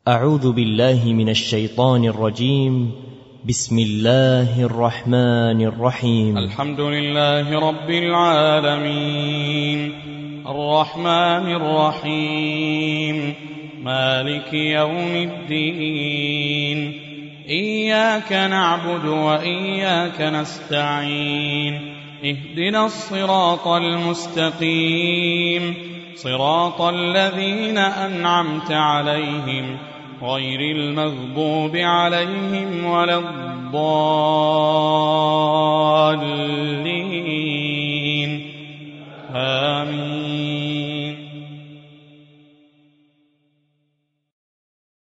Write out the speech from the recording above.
أعوذ بالله من الشيطان الرجيم. بسم الله الرحمن الرحيم. الحمد لله رب العالمين، الرحمن الرحيم، مالك يوم الدين، إياك نعبد وإياك نستعين، اهدنا الصراط المستقيم، صراط الذين أنعمت عليهم غير المغضوب عليهم ولا الضالين.